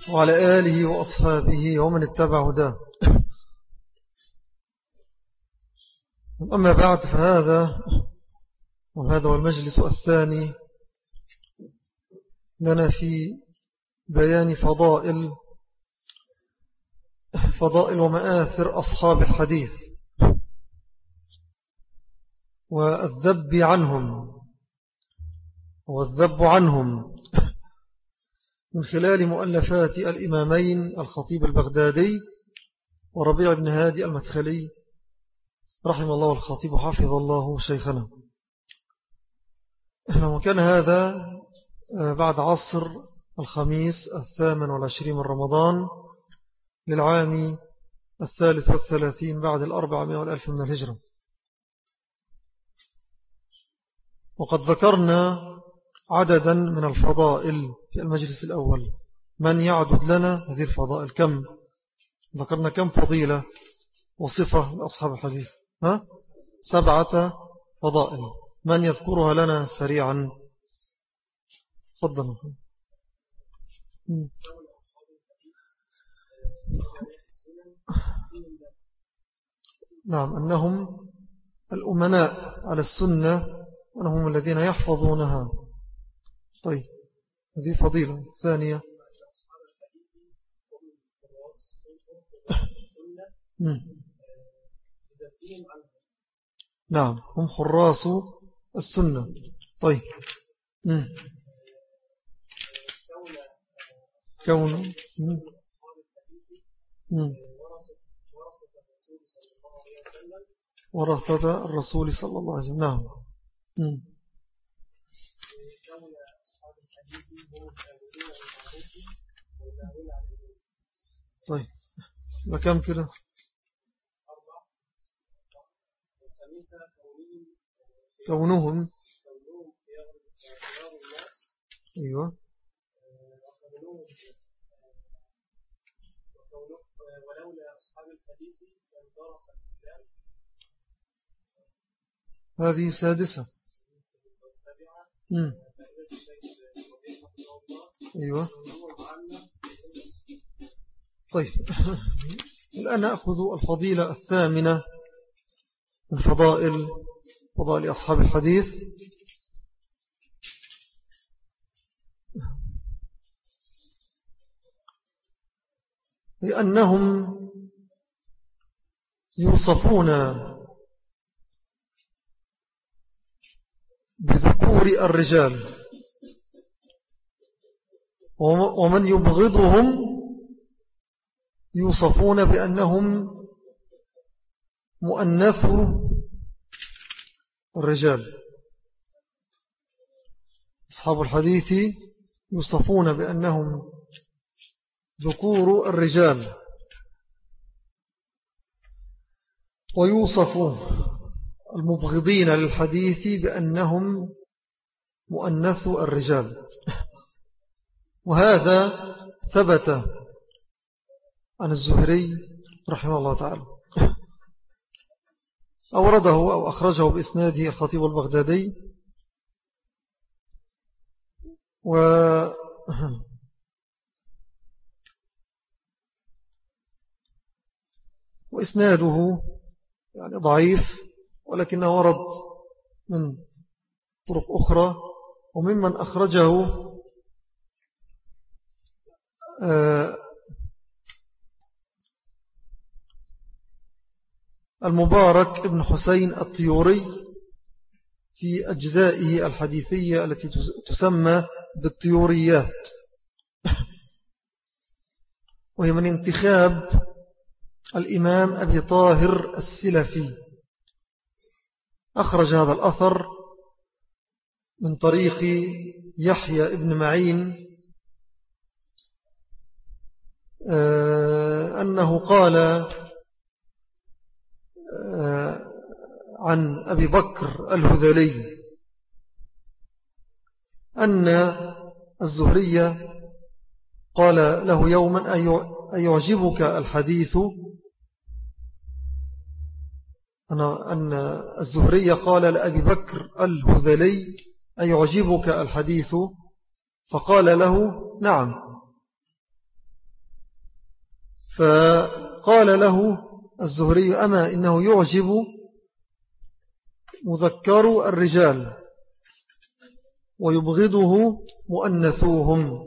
وعلى آله وأصحابه ومن اتبع هداه. أما بعد وهذا هو المجلس الثاني لنا في بيان فضائل ومآثر أصحاب الحديث والذب عنهم من خلال مؤلفات الإمامين الخطيب البغدادي وربيع بن هادي المدخلي رحم الله الخطيب وحفظ الله شيخنا. وكان هذا بعد عصر الخميس 28 من رمضان للعام 33 بعد 400 من الهجرة. وقد ذكرنا عددا من الفضائل في المجلس الأول. من يعدد لنا هذه الفضائل؟ كم ذكرنا؟ كم فضيلة وصفة لأصحاب الحديث؟ 7 فضائل. من يذكرها لنا سريعا؟ تفضل. نعم، أنهم الأمناء على السنة وأنهم الذين يحفظونها. طيب، هذه فضيلة. ثانية، نعم، هم حراس السنة. طيب، كون ورثة الرسول صلى الله عليه وسلم. نعم. طيب، بكم كده؟ كونهم أيوة ولولا أصحاب الحديث لدرس الإسلام. هذه 6. أيوة. طيب، الآن نأخذ الفضيلة 8 من فضائل أصحاب الحديث. لأنهم يوصفون بذكور الرجال، ومن يبغضهم يوصفون بأنهم مؤنث الرجال. أصحاب الحديث يوصفون بأنهم ذكور الرجال، ويوصف المبغضين للحديث بأنهم مؤنث الرجال. وهذا ثبت عن الزهري رحمه الله تعالى، أورده أو أخرجه بإسناده الخطيب البغدادي. وإسناده يعني ضعيف، ولكنه ورد من طرق أخرى. وممن أخرجه المبارك ابن حسين الطيوري في أجزائه الحديثية التي تسمى بالطيوريات، وهي من انتخاب الإمام أبي طاهر السلفي. أخرج هذا الأثر من طريق يحيى ابن معين أنه قال عن أبي بكر الهذلي أن الزهري قال له يوما: أيعجبك الحديث؟ أن الزهري قال لأبي بكر الهذلي: أيعجبك الحديث؟ فقال له: نعم. فقال له الزهري أما إنه يعجب مذكر الرجال ويبغضه مؤنثوهم.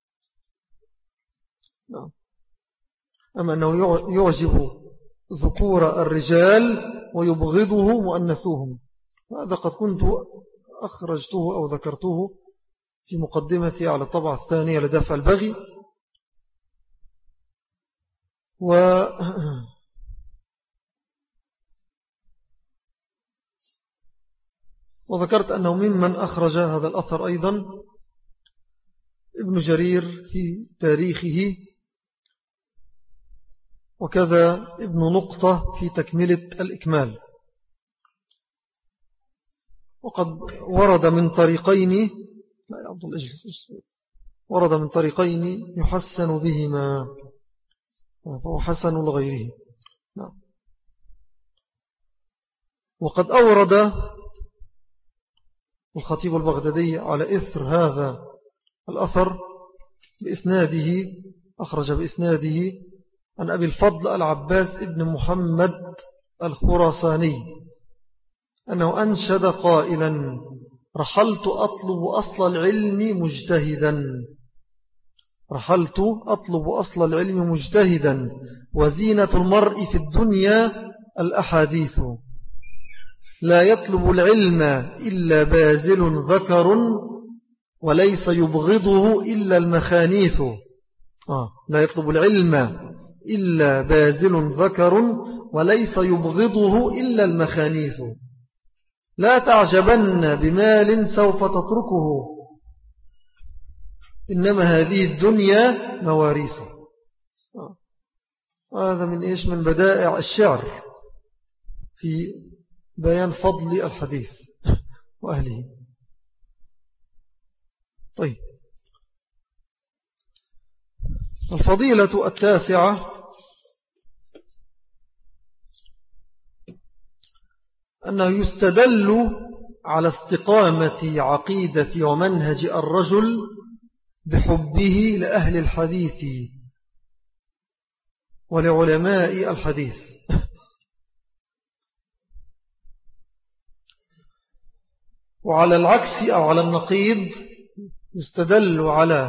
أما أنه يعجب ذكور الرجال ويبغضه مؤنثوهم. هذا قد كنت أخرجته أو ذكرته في مقدمتي على الطبعة الثانية لدفع البغي. وذكرت أنه ممن أخرج هذا الأثر أيضا ابن جرير في تاريخه، وكذا ابن نقطة في تكملة الإكمال. وقد ورد من طريقين، لا يا عبد الله اجلس، ورد من طريقين يحسن بهما، فهو حسن لغيره. نعم. وقد أورد الخطيب البغدادي على إثر هذا الأثر بإسناده، أخرج بإسناده عن أبي الفضل العباس ابن محمد الخراساني أنه أنشد قائلا: رحلت أطلب أصل العلم مجتهدا، رحلت أطلب أصل العلم مجتهدا، وزينة المرء في الدنيا الأحاديث، لا يطلب العلم إلا بازل ذكر، وليس يبغضه إلا المخانيث. لا يطلب العلم إلا بازل ذكر، وليس يبغضه إلا المخانيث. لا تعجبن بمال سوف تتركه، إنما هذه الدنيا مواريث. هذا من إيش؟ من بدائع الشعر في بيان فضل الحديث وأهله. طيب، الفضيلة التاسعة أنه يستدل على استقامة عقيدة ومنهج الرجل بحبه لأهل الحديث ولعلماء الحديث. وعلى العكس أو على النقيض يستدل على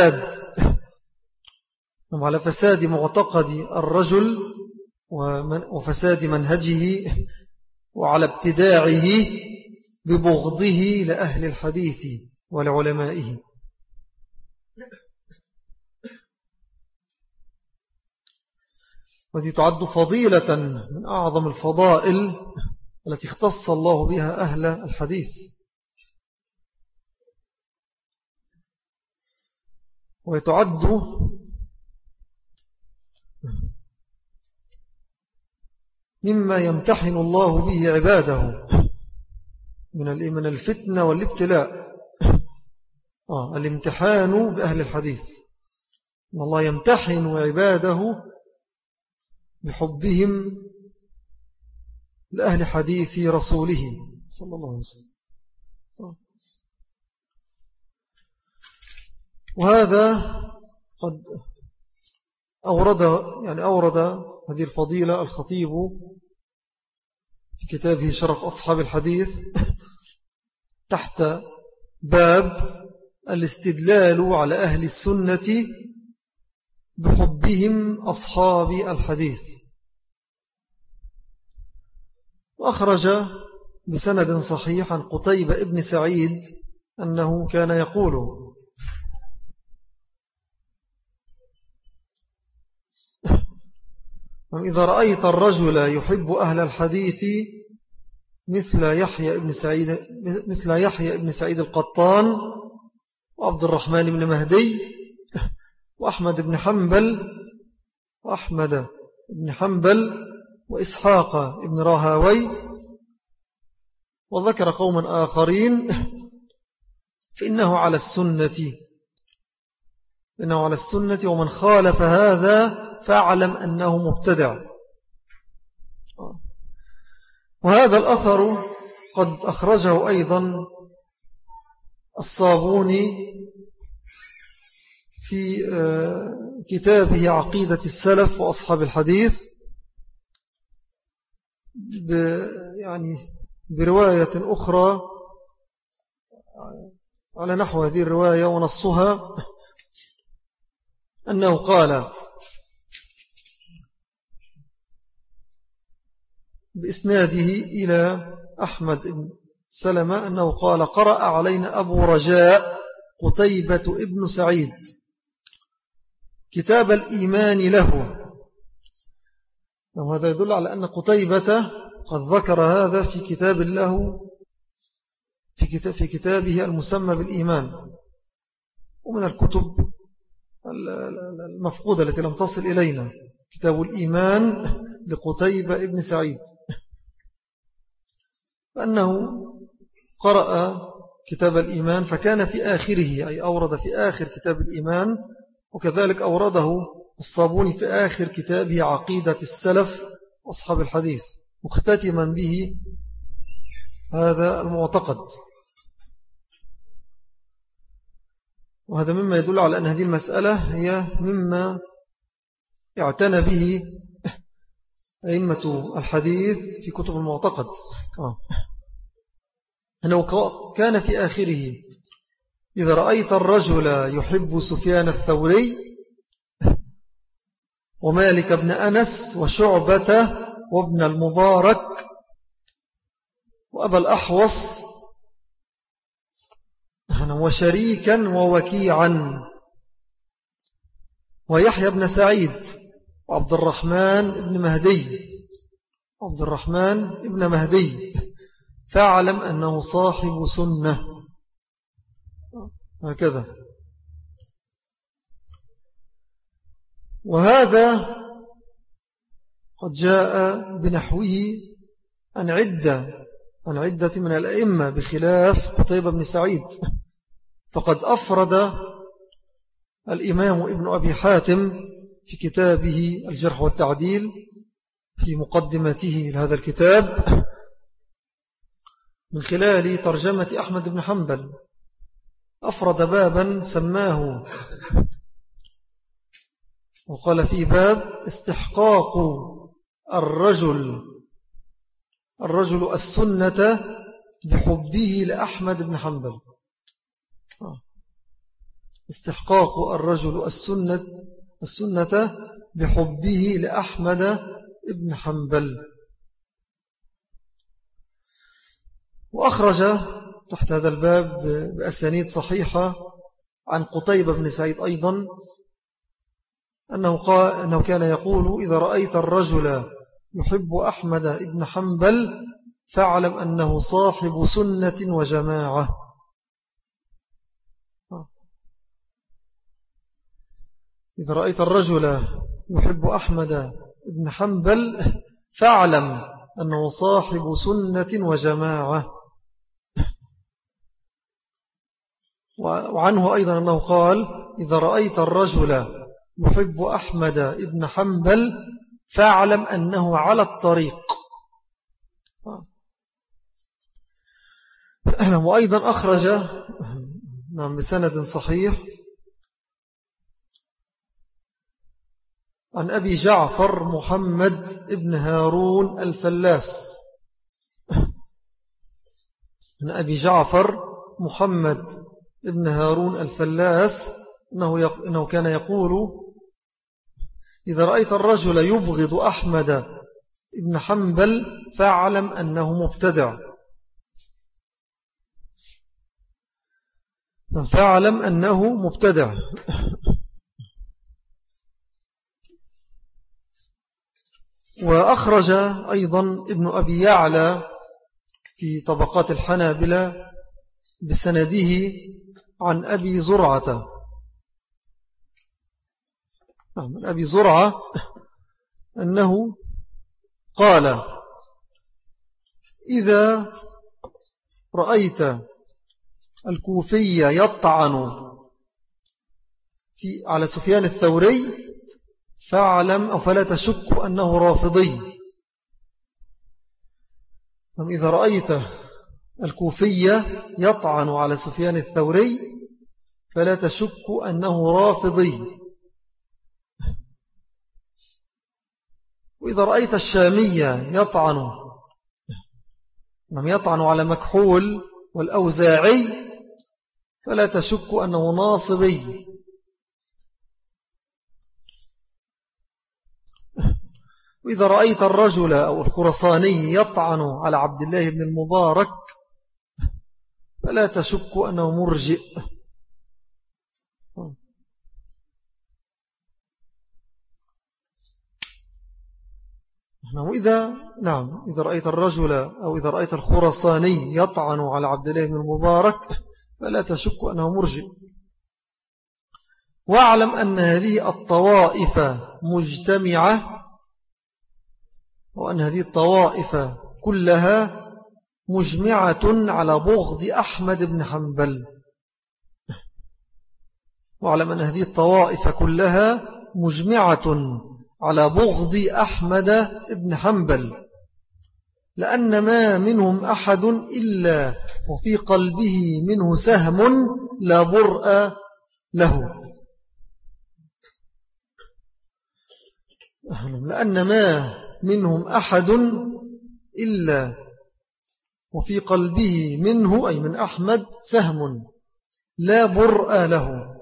فساد معتقد الرجل وفساد منهجه وعلى ابتداعه ببغضه لأهل الحديث ولعلمائه. وذي تعد فضيلة من أعظم الفضائل التي اختص الله بها أهل الحديث. ويتعد مما يمتحن الله به عباده من الفتنة والابتلاء، الامتحان بأهل الحديث. إن الله يمتحن عباده بحبهم لأهل حديث رسوله صلى الله عليه وسلم. وهذا قد أورد هذه الفضيلة الخطيب في كتابه شرف أصحاب الحديث تحت باب الاستدلال على أهل السنة بحبهم أصحاب الحديث. وأخرج بسند صحيح عن قتيبة ابن سعيد أنه كان يقول: إذا رأيت الرجل يحب أهل الحديث مثل يحيى ابن سعيد القطان وعبد الرحمن بن مهدي وأحمد بن حنبل وإسحاق بن راهوي، وذكر قوما آخرين، فإنه على السنة ومن خالف هذا فاعلم أنه مبتدع. وهذا الأثر قد أخرجه أيضا الصابوني في كتابه عقيدة السلف وأصحاب الحديث يعني برواية أخرى على نحو هذه الرواية، ونصها أنه قال بإسناده إلى أحمد بن سلمة أنه قال: قرأ علينا أبو رجاء قتيبة ابن سعيد كتاب الإيمان له. وهذا يدل على أن قتيبة قد ذكر هذا في كتاب له في كتابه المسمى بالإيمان، ومن الكتب المفقودة التي لم تصل إلينا كتاب الإيمان لقتيبة ابن سعيد، فأنه قرأ كتاب الإيمان فكان في آخره، أي أورد في آخر كتاب الإيمان، وكذلك أورده الصابوني في آخر كتابه عقيدة السلف وأصحاب الحديث، مختتما به هذا المعتقد. وهذا مما يدل على أن هذه المسألة هي مما اعتنى به أئمة الحديث في كتب المعتقد، أنه كان في آخره: إذا رأيت الرجل يحب سفيان الثوري ومالك بن أنس وشعبة وابن المبارك وأبا الأحوص وشريكا ووكيعا ويحيى بن سعيد وعبد الرحمن ابن مهدي فاعلم أنه صاحب سنة. هكذا. وهذا قد جاء بنحوه عن عدة من الأئمة بخلاف قتيبة بن سعيد، فقد أفرد الإمام ابن أبي حاتم في كتابه الجرح والتعديل في مقدمته لهذا الكتاب من خلال ترجمة أحمد بن حنبل، أفرد بابا سماه وقال فيه: باب استحقاق الرجل السنة بحبه لأحمد بن حنبل. استحقاق الرجل السنة بحبه لأحمد بن حنبل. وأخرج تحت هذا الباب بأسانيد صحيحة عن قتيبة بن سعيد أيضا أنه كان يقول: إذا رأيت الرجل يحب أحمد بن حنبل فاعلم أنه صاحب سنة وجماعة. إذا رأيت الرجل يحب أحمد بن حنبل فاعلم أنه صاحب سنة وجماعة. وعنه أيضا أنه قال: إذا رأيت الرجل يحب أحمد بن حنبل فاعلم أنه على الطريق. وأيضا أخرج بسند صحيح عن أبي جعفر محمد بن هارون الفلاس، عن أبي جعفر محمد بن هارون الفلاس أنه كان يقول: إذا رأيت الرجل يبغض أحمد بن حنبل فاعلم أنه مبتدع. وأخرج أيضا ابن أبي يعلى في طبقات الحنابلة بسنده عن أبي زرعة، من أبي زرعة أنه قال: إذا رأيت الكوفي يطعن على سفيان الثوري فاعلم أو فلا تشك أنه رافضي. إذا رأيت الكوفي يطعن على سفيان الثوري فلا تشك أنه رافضي. وإذا رأيت الشامية يطعن على مكحول والأوزاعي فلا تشك أنه ناصبي. وإذا رأيت الرجل أو الخرصاني يطعن على عبد الله بن المبارك فلا تشك أنه مرجئ. إذا رأيت الرجل أو إذا رأيت الخرصاني يطعن على عبد الله بن المبارك فلا تشك أنه مرجئ. واعلم أن هذه الطوائف مجتمعة، وأن هذه الطوائف كلها مجمعة على بغض أحمد بن حنبل. واعلم أن هذه الطوائف كلها مجمعة على بغض أحمد بن حنبل، لأن ما منهم أحد إلا وفي قلبه منه سهم لا برء له. لأن ما منهم أحد إلا وفي قلبه منه أي من أحمد سهم لا برء له.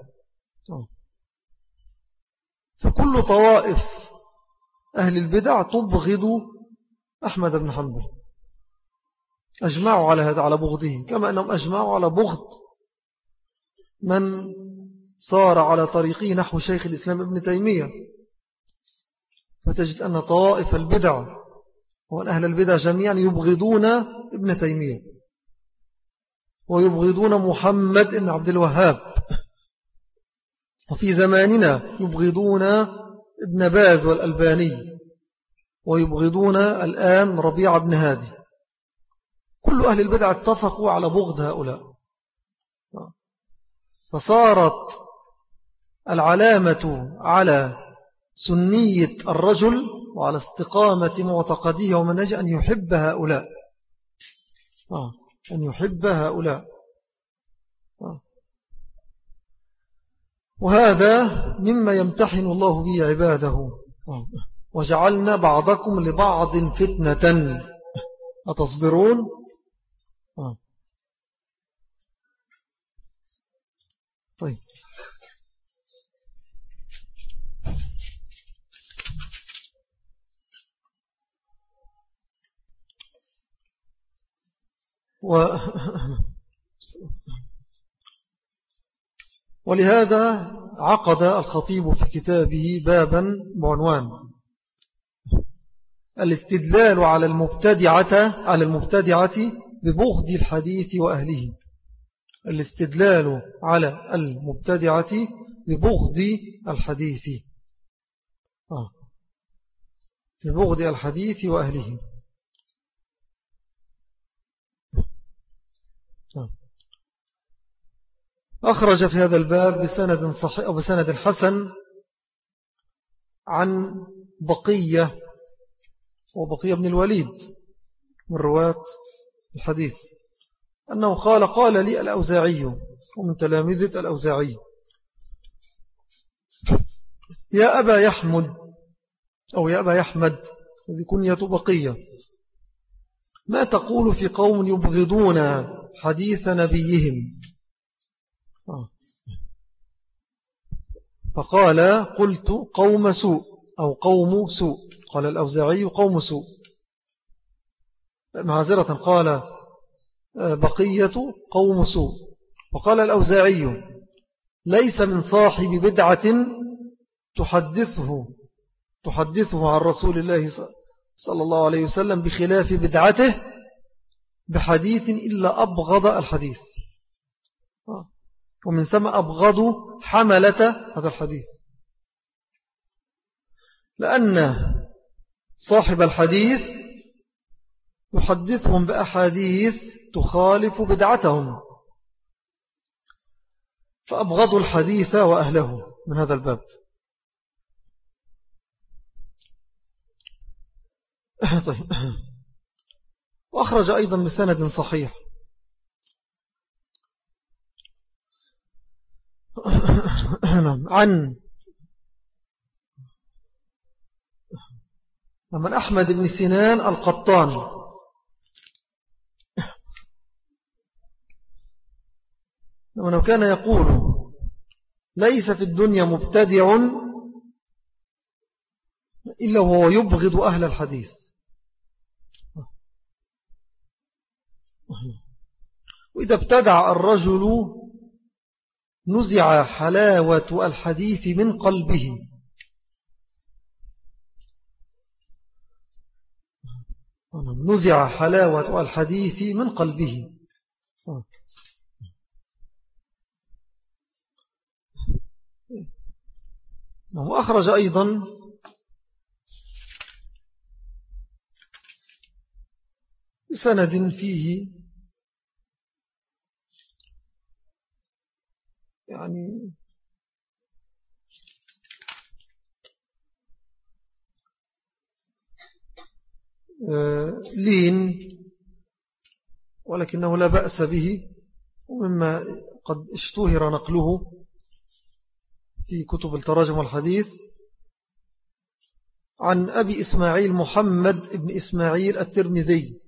فكل طوائف أهل البدع تبغض أحمد بن حنبل، أجمعوا على هذا، على بغضه، كما أنهم أجمعوا على بغض من صار على طريقه نحو شيخ الإسلام ابن تيمية. فتجد أن طوائف البدع وأن أهل البدع جميعا يبغضون ابن تيمية ويبغضون محمد بن عبد الوهاب، وفي زماننا يبغضون ابن باز والألباني، ويبغضون الآن ربيع بن هادي. كل أهل البدع اتفقوا على بغض هؤلاء. فصارت العلامة على سنية الرجل وعلى استقامة معتقده ومنهجه أن يحب هؤلاء، أن يحب هؤلاء. وهذا مما يمتحن الله به عباده. وجعلنا بعضكم لبعض فتنة أتصبرون. طيب، ولهذا عقد الخطيب في كتابه بابا بعنوان الاستدلال على المبتدعة ببغض الحديث وأهله. الاستدلال على المبتدعة ببغض الحديث، ببغض الحديث وأهله. أخرج في هذا الباب بسند صحيح أو بسند حسن عن بقية وبقية بن الوليد من رواة الحديث أنه قال لي الأوزاعي ومن تلامذة الأوزاعي: يا أبا يحمد أو يا أبا يحمد، هذه كنية بقية، ما تقول في قوم يبغضون حديث نبيهم؟ فقال: قلت قوم سوء أو قوم سوء. قال الأوزاعي: قوم سوء. معذرة، قال بقية قوم سوء. وقال الأوزاعي: ليس من صاحب بدعة تحدثه عن رسول الله صلى الله عليه وسلم بخلاف بدعته بحديث إلا أبغض الحديث، ومن ثم أبغض حملة هذا الحديث، لأن صاحب الحديث يحدثهم بأحاديث تخالف بدعتهم، فأبغضوا الحديث وأهله من هذا الباب. طيب. وأخرج أيضا بسند صحيح عن من أحمد بن سنان القطان وأنه كان يقول ليس في الدنيا مبتدع إلا هو يبغض أهل الحديث. وإذا ابتدع الرجل نزع حلاوة الحديث من قلبه. نزع حلاوة الحديث من قلبه. وأخرج أيضا بسند فيه يعني لين، ولكنه لا بأس به، ومما قد اشتهر نقله في كتب التراجم والحديث عن أبي إسماعيل محمد بن إسماعيل الترمذي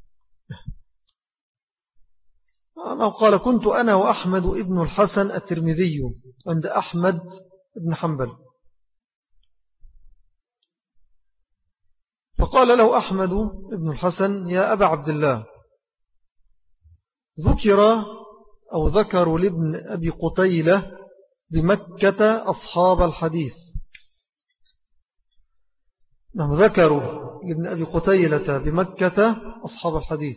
أنه قال كنت أنا وأحمد ابن الحسن الترمذي عند أحمد بن حنبل، فقال له أحمد بن الحسن يا أبا عبد الله ذكروا لابن أبي قتيلة بمكة أصحاب الحديث. ذكروا لابن أبي قتيلة بمكة أصحاب الحديث،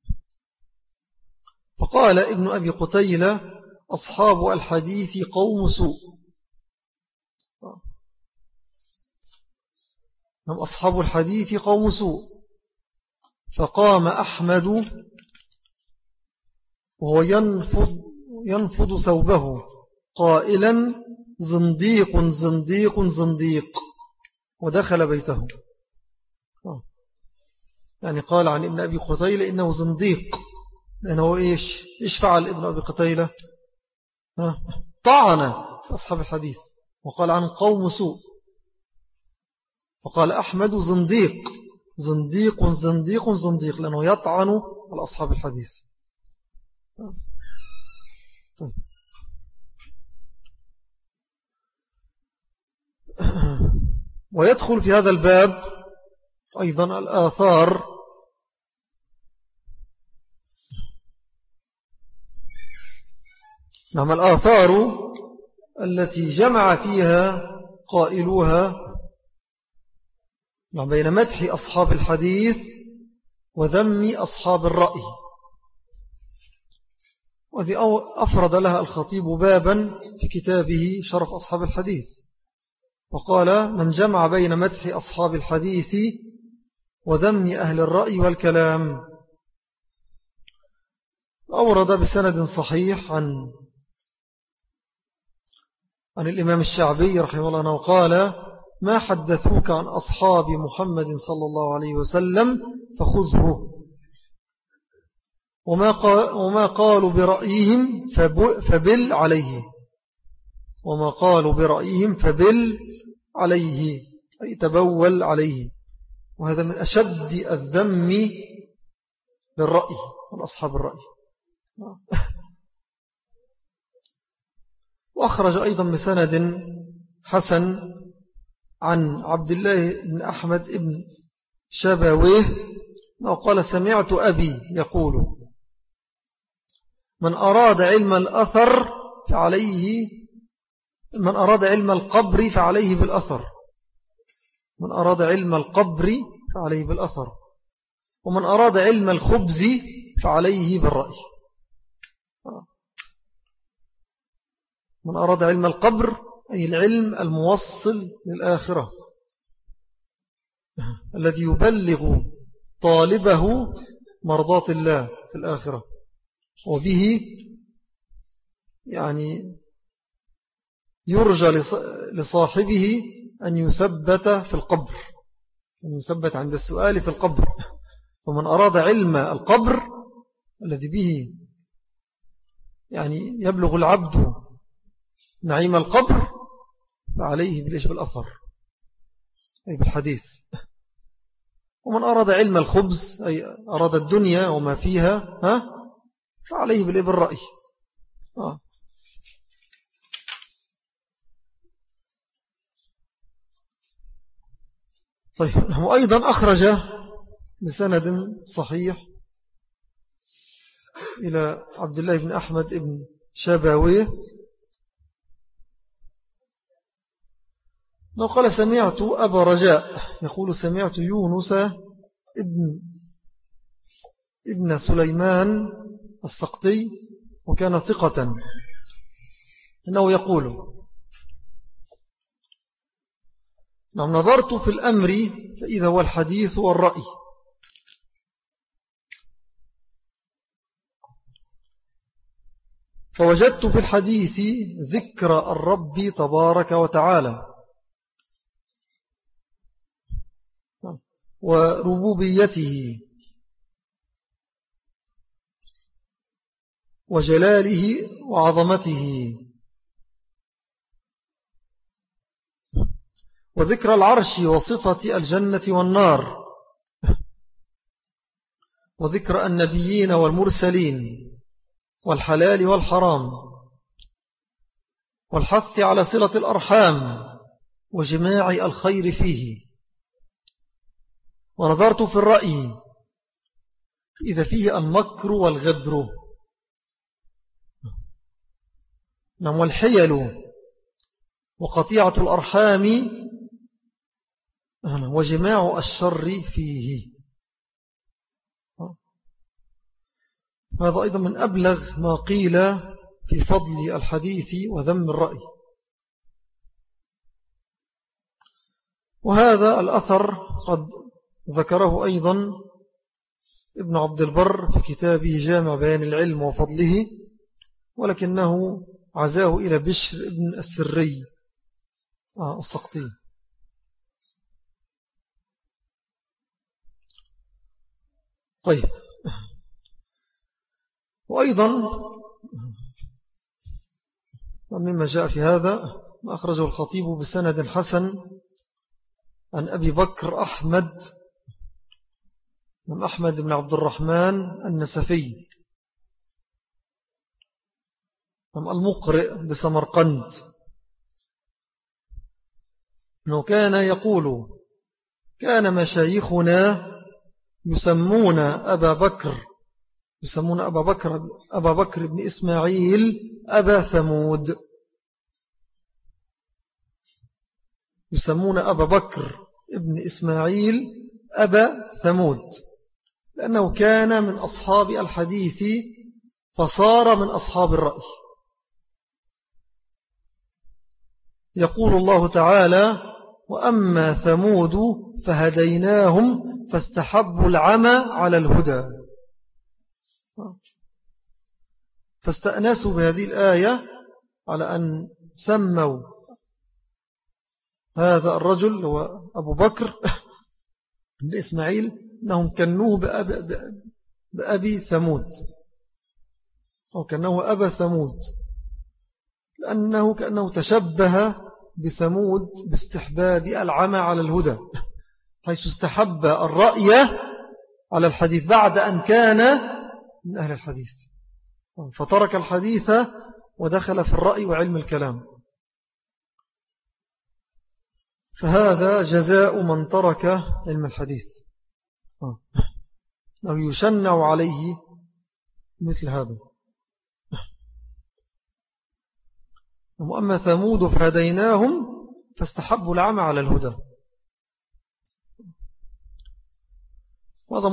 فقال ابن أبي قتيلة أصحاب الحديث قوم سوء. أصحاب الحديث قوم سوء. فقام أحمد وهو ينفض ثوبه قائلا زنديق زنديق زنديق، ودخل بيته. يعني قال عن ابن أبي قتيلة إنه زنديق، لأنه إيش فعل ابن أبي قتيلة؟ طعن أصحاب الحديث وقال عن قوم سوء. فقال أحمد زنديق زنديق زنديق زنديق، لأنه يطعن على أصحاب الحديث. طيب. ويدخل في هذا الباب أيضا الآثار الآثار التي جمع فيها قائلوها بين مدح أصحاب الحديث وذم أصحاب الرأي، وذي أفرد لها الخطيب بابا في كتابه شرف أصحاب الحديث، وقال من جمع بين مدح أصحاب الحديث وذم أهل الرأي والكلام. أورد بسند صحيح عن الإمام الشعبي رحمه الله أنه قال ما حدثوك عن أصحاب محمد صلى الله عليه وسلم فخذه، وما قالوا برأيهم فبل عليه، وما قالوا برأيهم فبل عليه أي تبول عليه. وهذا من أشد الذم للرأي والأصحاب الرأي. وأخرج أيضا بسند حسن عن عبد الله بن أحمد بن شبويه وقال سمعت أبي يقول من أراد علم الأثر فعليه، من أراد علم القبر فعليه بالأثر، من أراد علم القبر فعليه بالأثر، ومن أراد علم الخبز فعليه بالرأي. من أراد علم القبر أي العلم الموصل للآخرة الذي يبلغ طالبه مرضات الله في الآخرة، وبه يعني يرجى لصاحبه أن يثبت في القبر، أن يثبت عند السؤال في القبر. ومن أراد علم القبر الذي به يعني يبلغ العبد نعيم القبر فعليه بالأثر أي بالحديث. ومن أراد علم الخبز أي أراد الدنيا وما فيها فعليه بالرأي. طيب هو أيضا أخرج بسند صحيح إلى عبد الله بن أحمد بن شاباويه لو قال سمعت أبا رجاء يقول سمعت يونس ابن سليمان السقطي وكان ثقة إنه يقول نظرت في الأمر فإذا هو الحديث والرأي فوجدت في الحديث ذكر الرب تبارك وتعالى وربوبيته وجلاله وعظمته وذكر العرش وصفة الجنة والنار وذكر النبيين والمرسلين والحلال والحرام والحث على صلة الأرحام وجماع الخير فيه. ونظرت في الرأي إذا فيه المكر والغدر والحيل وقطيعة الأرحام وجماع الشر فيه. هذا أيضا من أبلغ ما قيل في فضل الحديث وذم الرأي. وهذا الأثر قد ذكره أيضا ابن عبد البر في كتابه جامع بيان العلم وفضله ولكنه عزاه إلى بشر ابن السري السقطي. طيب وأيضا مما جاء في هذا ما أخرجه الخطيب بسند حسن عن أبي بكر أحمد بن عبد الرحمن النسفي المقرئ بسمرقند أنه كان يقول كان مشايخنا يسمون أبا بكر بن إسماعيل أبا ثمود. يسمون أبا بكر ابن إسماعيل أبا ثمود لأنه كان من أصحاب الحديث فصار من أصحاب الرأي. يقول الله تعالى وأما ثمود فهديناهم فاستحبوا العمى على الهدى. فاستأنسوا بهذه الآية على أن سموا هذا الرجل هو أبو بكر بن إسماعيل أنهم كنوه بأبي ثمود أو كنوه أبا ثمود كأنه تشبه بثمود باستحباب العمى على الهدى حيث استحب الرأي على الحديث بعد أن كان من أهل الحديث فترك الحديث ودخل في الرأي وعلم الكلام. فهذا جزاء من ترك علم الحديث أو يشنع عليه مثل هذا. وأما ثمود فهديناهم فاستحبوا العمى على الهدى. وهذا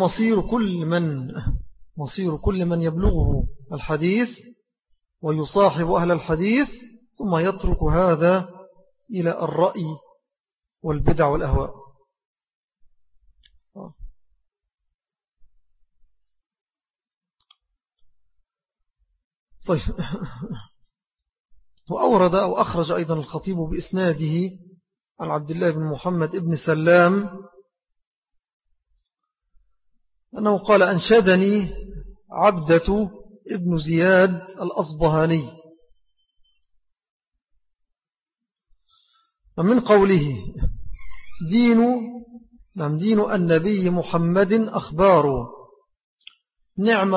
مصير كل من يبلغه الحديث ويصاحب أهل الحديث ثم يترك هذا إلى الرأي والبدع والأهواء. طيب وأورد أو أخرج أيضا الخطيب بإسناده عن عبد الله بن محمد ابن سلام أنه قال أنشدني عبدة ابن زياد الأصبهاني من قوله دين النبي محمد أخبار نعم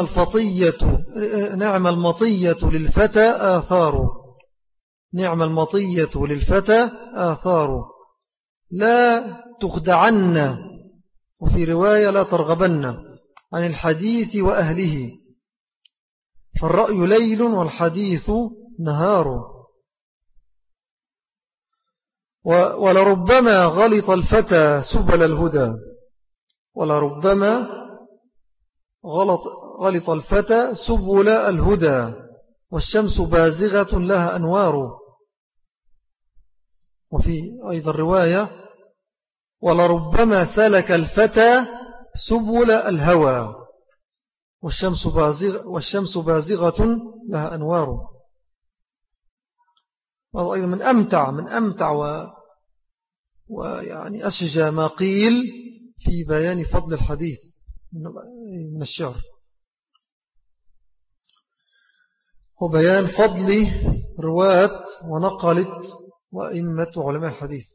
المطية للفتى آثار نعم المطية للفتى آثار لا تخدعن وفي رواية لا ترغبن عن الحديث وأهله فالرأي ليل والحديث نهار ولربما غلط الفتى سبل الهدى ولربما غلط الفتى سبل الهدى والشمس بازغة لها أنوار وفي أيضا رواية ولربما سلك الفتى سبل الهوى والشمس بازغة لها أنوار. هذا أيضا من أمتع ويعني أشجى ما قيل في بيان فضل الحديث من الشعر وبيان فضل رواة ونقلة وإمة علماء الحديث.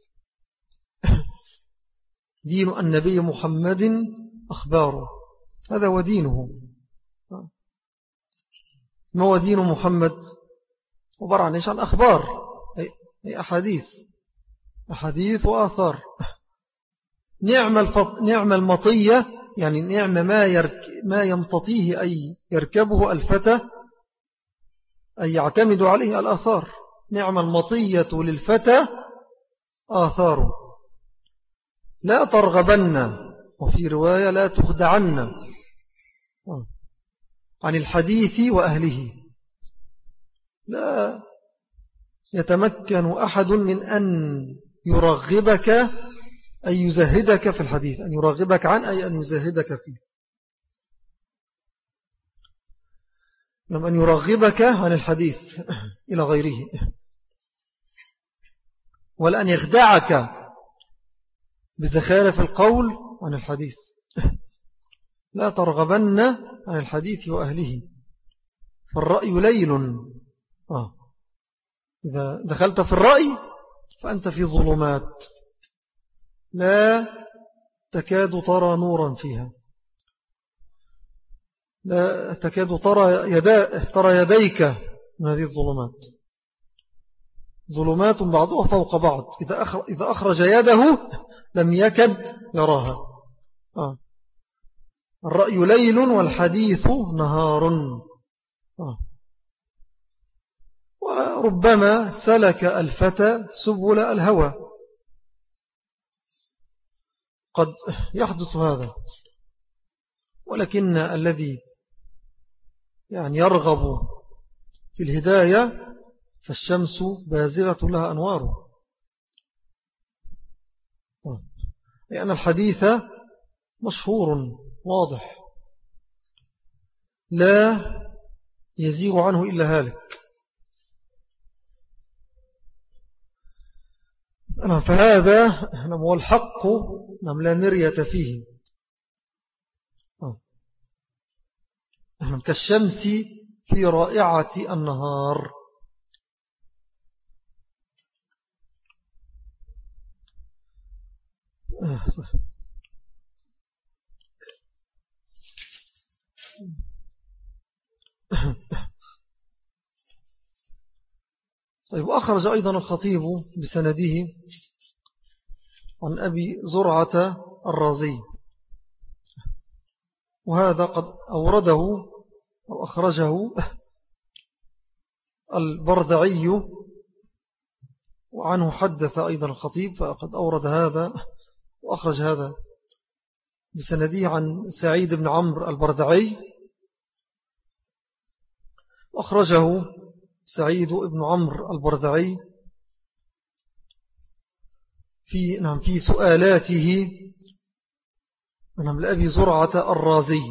دين النبي محمد أخباره هذا هو دينه. ما هو دين محمد؟ عبارة عن إيش؟ عن أخبار أي أحاديث وآثار. نعم المطية يعني نعم ما يمتطيه أي يركبه الفتى أي يعتمد عليه الآثار. نعم المطية للفتى آثار لا ترغبن وفي رواية لا تخدعن عن الحديث وأهله. لا يتمكن أحد من أن يرغبك أن يزهدك في الحديث أن يرغبك عن أي أن يزهدك فيه لم أن يرغبك عن الحديث إلى غيره ولا أن يخدعك بزخارف القول عن الحديث. لا ترغبن عن الحديث وأهله فالرأي ليل. إذا دخلت في الرأي فأنت في ظلمات لا تكاد ترى نورا فيها لا تكاد ترى يديك من هذه الظلمات. ظلمات بعضها فوق بعض إذا أخرج يده لم يكد يراها. الرأي ليل والحديث نهار. وربما سلك الفتى سبل الهوى. قد يحدث هذا ولكن الذي يعني يرغب في الهداية فالشمس بازغة لها أنوار. لأن الحديث مشهور واضح لا يزيغ عنه إلا هالك. فهذا هو الحق لا مرية فيه كالشمس في رائعة النهار. طيب وأخرج أيضا الخطيب بسنده عن أبي زرعة الرازي وهذا قد أورده أو أخرجه البرذعي وعنه حدث أيضا الخطيب فقد أورد هذا وأخرج هذا بسنده عن سعيد بن عمرو البرذعي وأخرجه سعيد بن عمرو البرذعي في سؤالاته لأبي زرعة الرازي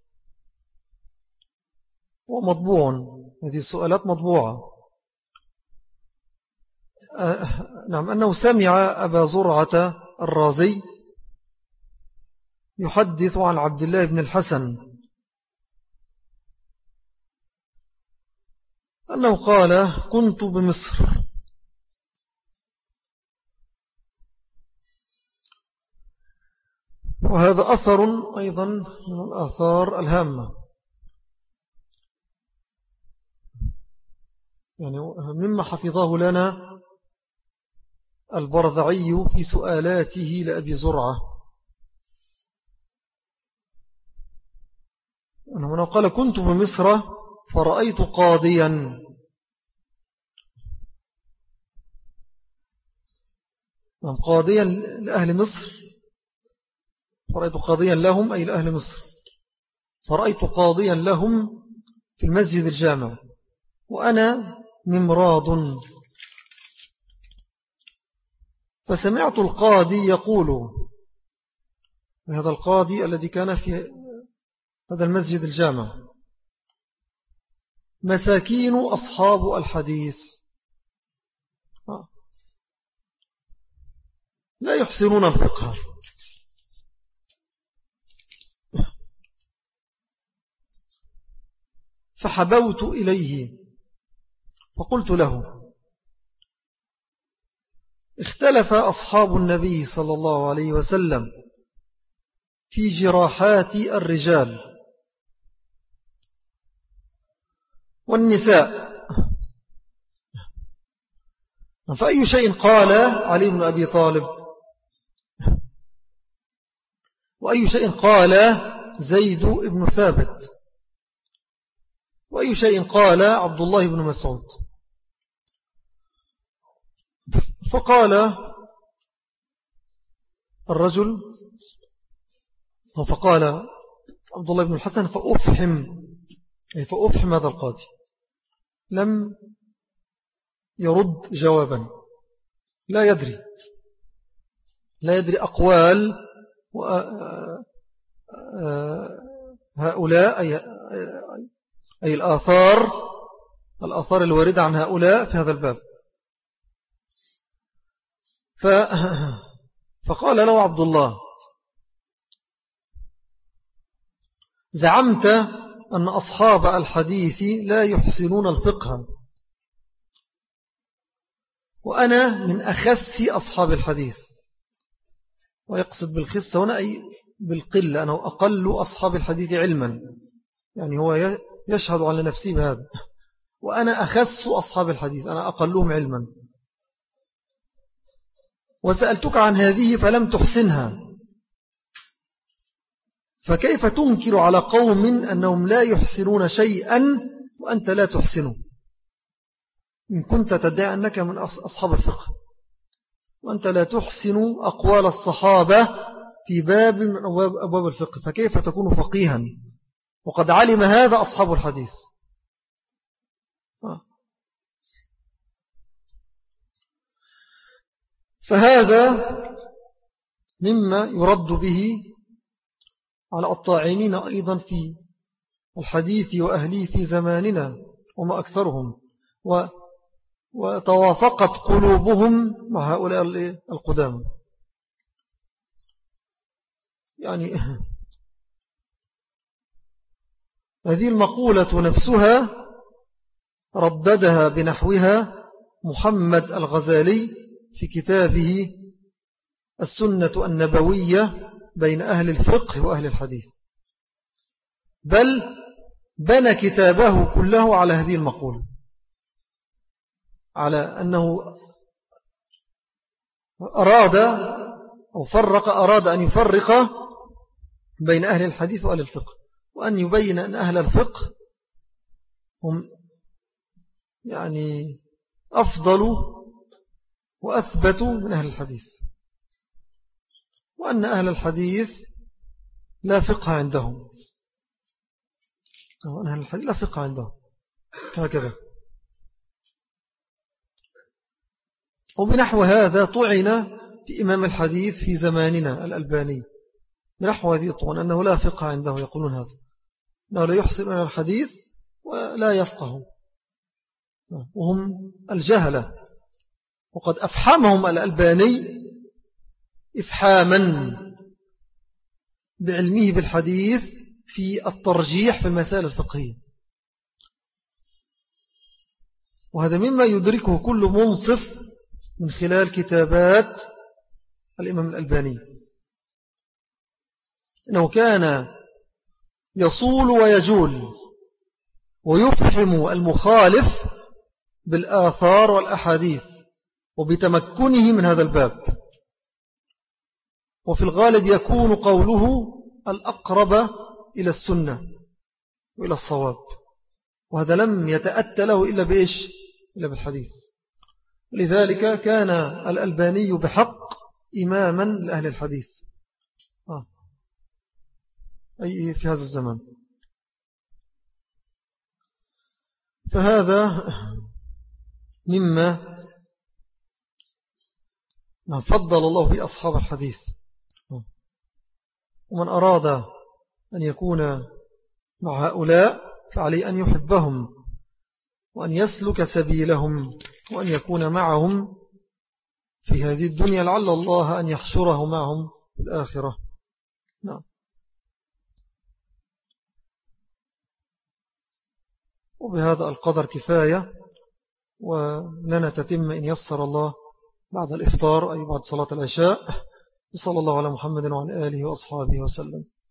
ومطبوع. هذه السؤالات مطبوعة. أنه سمع أبا زرعة الرازي يحدث عن عبد الله بن الحسن أنه قال كنت بمصر وهذا أثر أيضا من الآثار الهامة، يعني مما حفظه لنا البرذعي في سؤالاته لأبي زرعة، أنه قال: كنت بمصر فرأيت قاضيا، قاضيا لأهل مصر، فرأيت قاضيا لهم أي لأهل مصر، فرأيت قاضيا لهم في المسجد الجامع وأنا ممراض، فسمعت القاضي يقول، هذا القاضي الذي كان في هذا المسجد الجامع: مساكين أصحاب الحديث لا يحسنون الفقه. فحبوت إليه فقلت له: اختلف أصحاب النبي صلى الله عليه وسلم في جراحات الرجال والنساء، فأي شيء قال علي بن أبي طالب، وأي شيء قال زيد بن ثابت، وأي شيء قال عبد الله بن مسعود. فقال الرجل، فقال عبد الله بن الحسن: فأفحم هذا القاضي، لم يرد جوابا، لا يدري أقوال هؤلاء أي الآثار الواردة عن هؤلاء في هذا الباب. فقال له عبد الله: زعمت أن أصحاب الحديث لا يحسنون الفقه، وأنا من أخس أصحاب الحديث، ويقصد بالخس هنا أي بالقلة، أنه أقل أصحاب الحديث علما، يعني هو يشهد على نفسه بهذا، وأنا أخس أصحاب الحديث، أنا أقلهم علما، وسألتك عن هذه فلم تحسنها، فكيف تنكر على قوم أنهم لا يحسنون شيئا وأنت لا تحسنه، إن كنت تدعي أنك من أصحاب الفقه وأنت لا تحسن أقوال الصحابة في باب من أبواب الفقه، فكيف تكون فقيها وقد علم هذا أصحاب الحديث؟ فهذا مما يرد به على الطاعنين أيضا في الحديث وأهليه في زماننا وما أكثرهم، وتوافقت قلوبهم مع هؤلاء القدام. يعني هذه المقولة نفسها رددها بنحوها محمد الغزالي في كتابه السنة النبوية بين أهل الفقه وأهل الحديث، بل بنى كتابه كله على هذه المقولة، على أنه أراد أن يفرق بين أهل الحديث وأهل الفقه، وأن يبين أن أهل الفقه هم يعني أفضل وأثبت من أهل الحديث، وأن أهل الحديث لا فقه عندهم، وأن أهل الحديث لا فقه عندهم هكذا. وبنحو هذا طعن في إمام الحديث في زماننا الألباني، بنحو هذه الطعن أنه لا فقه عنده، يقولون هذا أنه لا يحسن من الحديث ولا يفقه، وهم الجهلة، وقد أفحمهم الألباني إفحاما بعلمه بالحديث في الترجيح في المسائل الفقهية، وهذا مما يدركه كل منصف من خلال كتابات الإمام الألباني. إنه كان يصول ويجول ويفهم المخالف بالآثار والأحاديث وبتمكنه من هذا الباب، وفي الغالب يكون قوله الأقرب إلى السنة وإلى الصواب، وهذا لم يتأتى له إلا بإيش؟ إلا بالحديث. لذلك كان الألباني بحق إماما لأهل الحديث أي في هذا الزمان. فهذا مما فضل الله به أصحاب الحديث. ومن أراد أن يكون مع هؤلاء فعليه أن يحبهم وأن يسلك سبيلهم وأن يكون معهم في هذه الدنيا لعل الله أن يحشره معهم في الآخرة. نعم. وبهذا القدر كفاية، ولنا تتم إن يسر الله بعد الإفطار أي بعد صلاة العشاء. صلى الله على محمد وعلى آله وأصحابه وسلم.